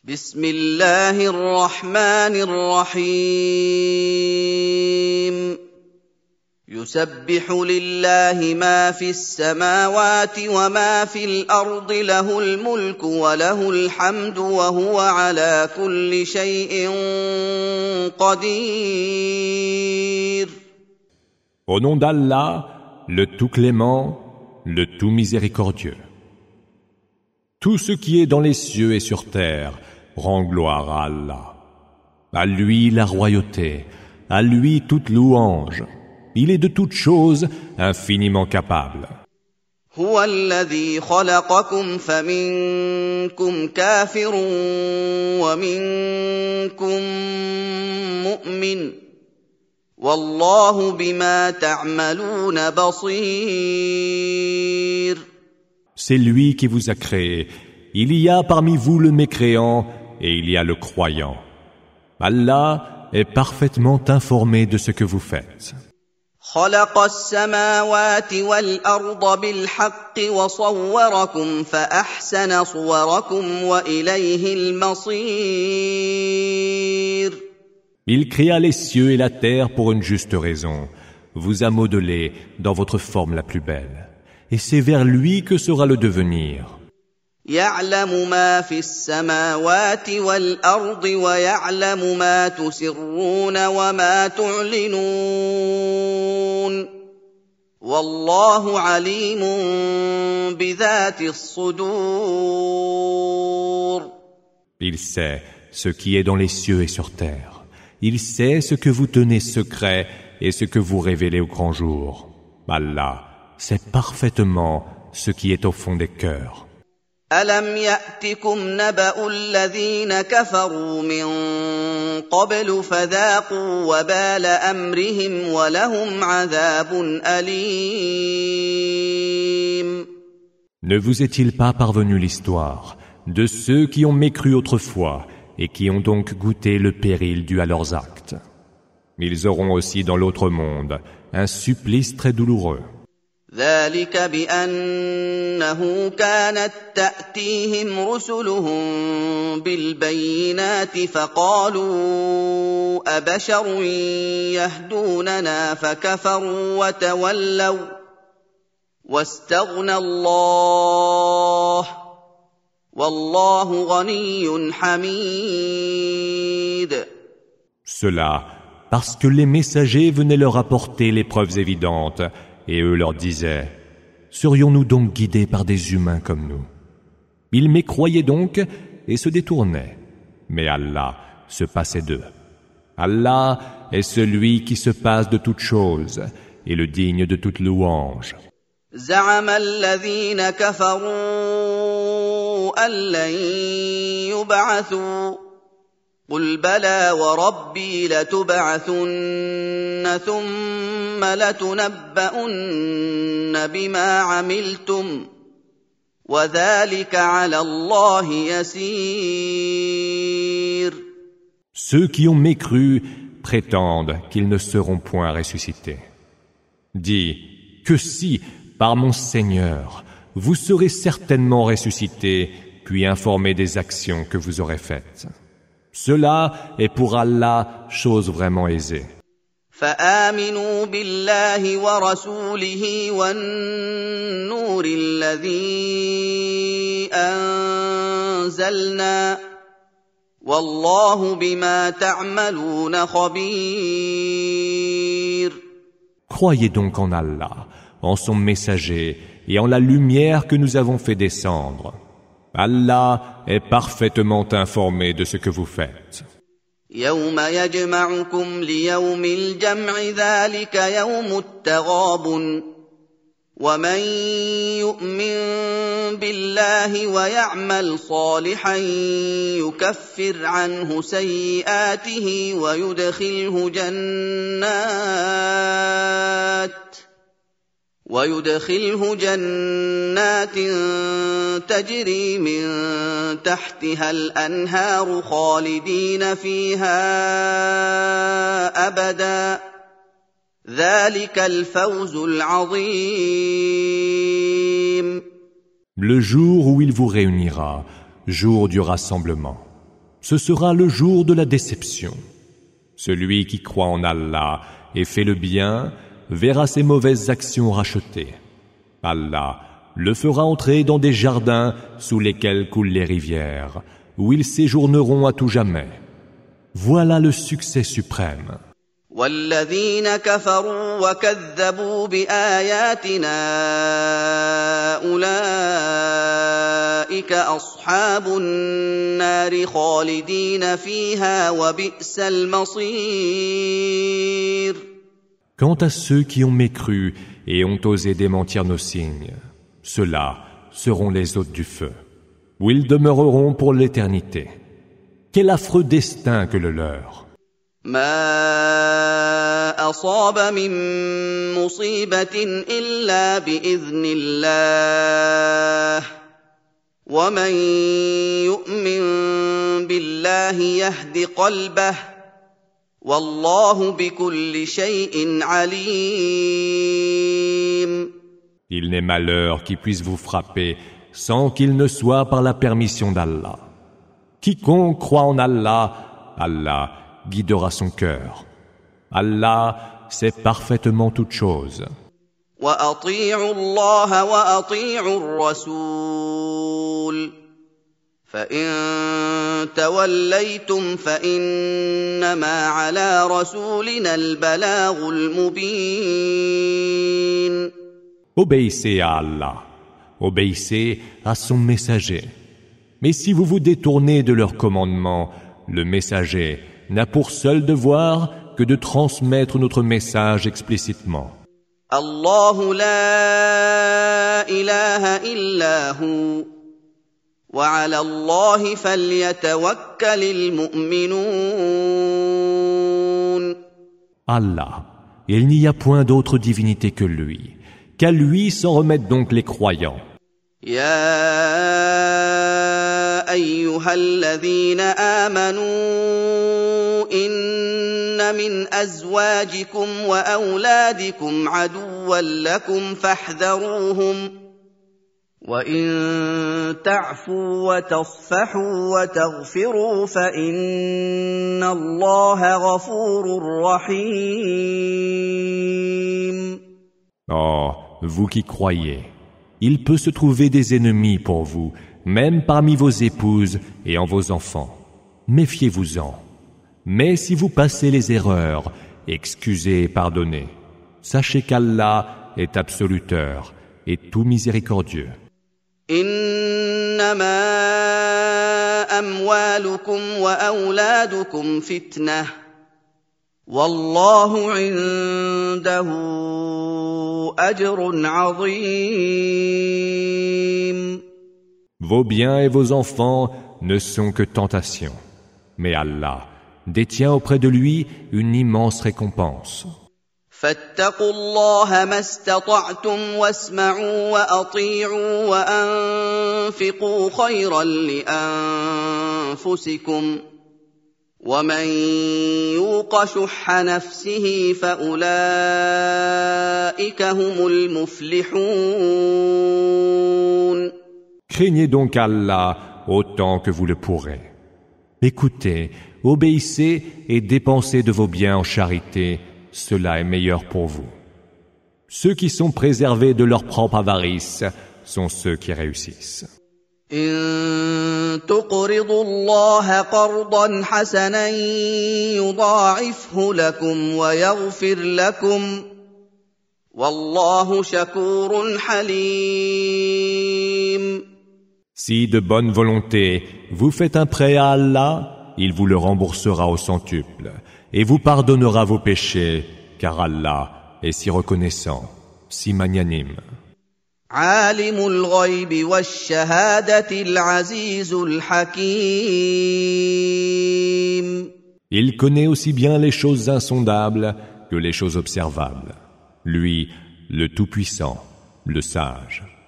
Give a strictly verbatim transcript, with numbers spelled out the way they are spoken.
بسم الله الرحمن الرحيم يسبح لله ما في السماوات وما في الأرض له الملك وله الحمد وهو على كل شيء قدير. Au nom d'Allah, le tout clément, le tout miséricordieux. Tout ce qui est dans les cieux et sur terre rend gloire à Allah. À lui la royauté, à lui toute louange. Il est de toutes choses infiniment capable. هو الذي خلقكم فمنكم كافر ومنكم مؤمن والله بما تعملون بصير. C'est lui qui vous a créé. Il y a parmi vous le mécréant et il y a le croyant. Allah est parfaitement informé de ce que vous faites. خلق السماوات والأرض بالحق وصوركم فأحسن صوركم وإليه المصير. Il créa les cieux et la terre pour une juste raison, vous a modelé dans votre forme la plus belle. Et c'est vers lui que sera le devenir. يعلم ما في السماوات والأرض ويعلم ما تسرون وما تعلنون والله عليم بذات الصدور. Il sait ce qui est dans les cieux et sur terre. Il sait ce que vous tenez secret et ce que vous révélez au grand jour. Allah sait parfaitement ce qui est au fond des cœurs. ألم يأتكم نبأ الذين كفروا من قبل فذاقوا وبال أمرهم ولهم عذاب أليم. Ne vous est-il pas parvenu l'histoire de ceux qui ont mécru autrefois et qui ont donc goûté le péril dû à leurs actes? Ils auront aussi dans l'autre monde un supplice très douloureux. ذلك بأنه كانت تأتيهم رسلهم بالبينات فقالوا أبشر يهدوننا فكفروا وتولوا واستغنى الله والله غني حميد. Cela parce que les messagers venaient leur apporter les preuves évidentes. Et eux leur disaient, serions-nous donc guidés par des humains comme nous? Ils mécroyaient donc et se détournaient. Mais Allah se passait d'eux. Allah est celui qui se passe de toutes choses et le digne de toute louange. زعم الذين كفروا أن لن يبعثوا قل بلى وربي لتبعثن ثم لتنبؤن بما عملتم وذلك على الله يسير. Ceux qui ont mécru prétendent qu'ils ne seront point ressuscités. Dis que si, par mon Seigneur, vous serez certainement ressuscités, puis informés des actions que vous aurez faites. Cela est pour Allah chose vraiment aisée. فآمنوا بالله ورسوله والنور الذي أنزلنا والله بما تعملون خبير. Croyez donc en Allah, en son messager et en la lumière que nous avons fait descendre. Allah est parfaitement informé de ce que vous faites. يوم يجمعكم ليوم الجمع ذلك يوم التغابن ومن يؤمن بالله ويعمل صالحا يكفر عنه سيئاته ويدخله جنات ويدخله جنات تجري من تحتها الأنهار خالدين فيها أبدا ذلك الفوز العظيم. Le jour où il vous réunira, jour du rassemblement. Ce sera le jour de la déception. Celui qui croit en Allah et fait le bien verra ses mauvaises actions rachetées. Allah le fera entrer dans des jardins sous lesquels coulent les rivières, où ils séjourneront à tout jamais. Voilà le succès suprême. والذين كفروا وكذبوا بآياتنا أولئك أصحاب النار خالدين فيها وبئس المصير. Quant à ceux qui ont mécru et ont osé démentir nos signes, ceux-là seront les hôtes du feu, où ils demeureront pour l'éternité. Quel affreux destin que le leur! ما أصاب من مصيبة إلا بإذن الله ومن يؤمن بالله يهد قلبه والله بكل شيء عليم. Il n'est malheur qui puisse vous frapper sans qu'il ne soit par la permission d'Allah. Quiconque croit en Allah, Allah guidera son cœur. Allah sait parfaitement toutes choses. وأطيعوا الله وأطيعوا الرسول فإن توليتم فإنما على رسولنا البلاغ المبين. Obéissez à Allah, obéissez à son messager. Mais si vous vous détournez de leur commandement, le messager n'a pour seul devoir que de transmettre notre message explicitement. الله لا إله إلا هو وعلى الله فليتوكل المؤمنون. Allah, il n'y a point d'autre divinité que lui. Qu'à lui s'en remettent donc les croyants. يا أيها الذين آمنوا إن من أزواجكم وأولادكم عدوا لكم فاحذروهم وإن تعفوا وتصفحوا وتغفروا فإن الله غفور رحيم. Oh, vous qui croyez, il peut se trouver des ennemis pour vous, même parmi vos épouses et en vos enfants. Méfiez-vous-en. Mais si vous passez les erreurs, excusez et pardonnez. Sachez qu'Allah est absoluteur et tout miséricordieux. إنما أموالكم وأولادكم فتنة والله عنده أجر عظيم. Vos biens et vos enfants ne sont que tentations, mais Allah détient auprès de lui une immense récompense. فاتقوا الله ما استطعتم واسمعوا وأطيعوا وأنفقوا خيرا لأنفسكم ومن يوق شح نفسه فأولئك هم المفلحون. Craignez donc Allah autant que vous le pourrez. Écoutez, obéissez et dépensez de vos biens en charité, cela est meilleur pour vous. Ceux qui sont préservés de leur propre avarice sont ceux qui réussissent. إن تقرضوا الله قرضا حسنا يضاعفه لكم ويغفر لكم والله شكور حليم. Si de bonne volonté vous faites un prêt à Allah, il vous le remboursera au centuple et vous pardonnera vos péchés, car Allah est si reconnaissant, si magnanime. عالم الغيب والشهادة العزيز الحكيم. Il connaît aussi bien les choses insondables que les choses observables. Lui, le Tout-Puissant, le Sage.